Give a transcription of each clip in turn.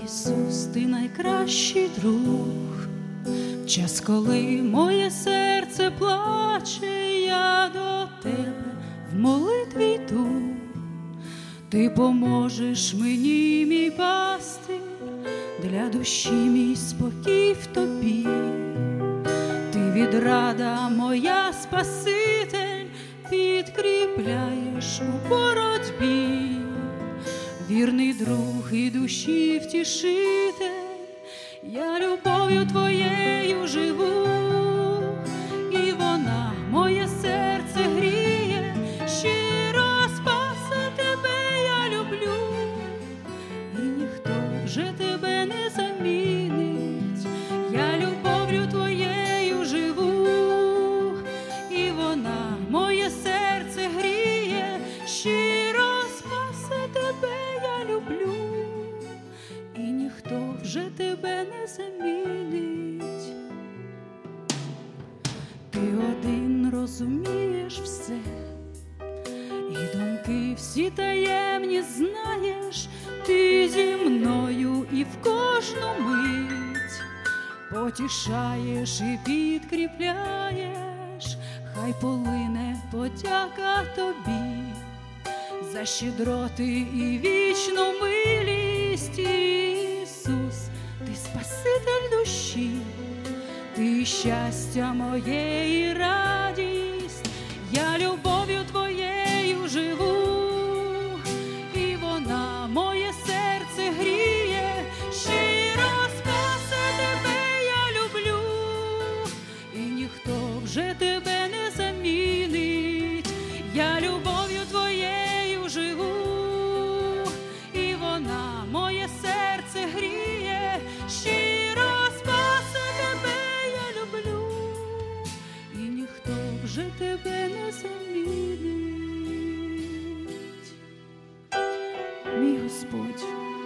Ісус, ти найкращий друг, в час, коли моє серце плаче, я до тебе в молитві йду. Ти поможеш мені, мій пастир, для душі мій спокій в тобі. Ти відрада моя, Спаситель, підкріпляєш у боротьбі. Вірний друг і душі втішитель, я любов'ю твоєю живу, і вона моє серце гріє, щиро, Спасе, тебе я люблю, і ніхто вже тебе не замінить. Я любов'ю твоєю живу, і вона моє серце гріє, щиро, Спасе, тебе люблю, і ніхто вже тебе не замінить. Ти один розумієш все, і думки всі таємні знаєш. Ти зі мною і в кожну мить потішаєш і підкріпляєш. Хай полине подяка тобі за щедроти і вічну милість. Ісус, ти Спаситель душі, ти щастя моє і радість. Я любов'ю твоєю живу, і вона моє серце гріє, щиро, Спасе, тебе я люблю, і ніхто вже тебе не замінить. Я любов'ю твоєю живу, і вона моє серце гріє, щиро, Спасе, тебе я люблю, і ніхто вже тебе не замінить. Мій Господь,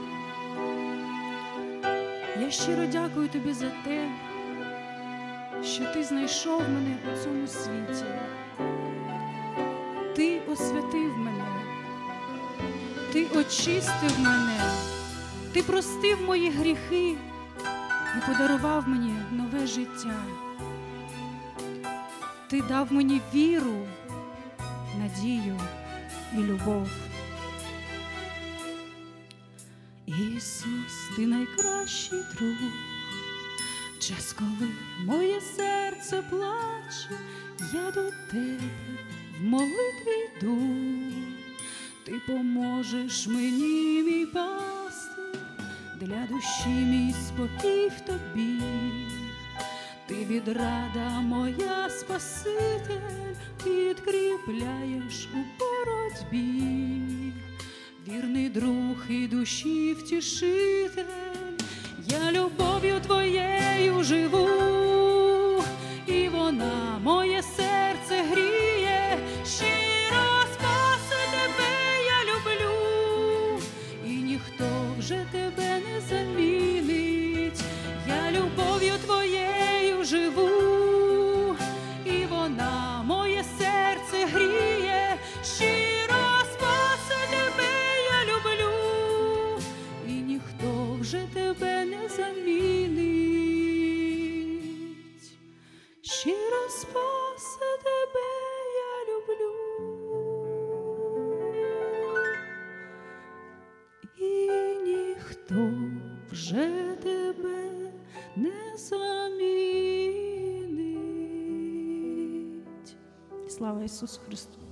я щиро дякую тобі за те, що ти знайшов мене у цьому світі. Ти освятив мене, ти очистив мене, ти простив мої гріхи і подарував мені нове життя. Ти дав мені віру, надію і любов. Ісус, ти найкращий друг, час, коли моє серце плаче, я до тебе в молитві йду. Ти поможеш мені, мій пастир, для душі мій спокій в тобі. Ти відрада моя, Спаситель, підкріпляєш у боротьбі. Вірний друг і душі втішитель, я любов'ю твоєю живу, і вона моє серце гріє, щиро, Спасе, тебе я люблю, і ніхто вже тебе не замінить. Я любов'ю твоєю живу, і вона моє серце гріє, щиро, Спасе, тебе я люблю, і ніхто вже тебе не замінить. Щиро, Спасе, тебе я люблю, і ніхто вже тебе не замінить. Слава Ісусу Христу!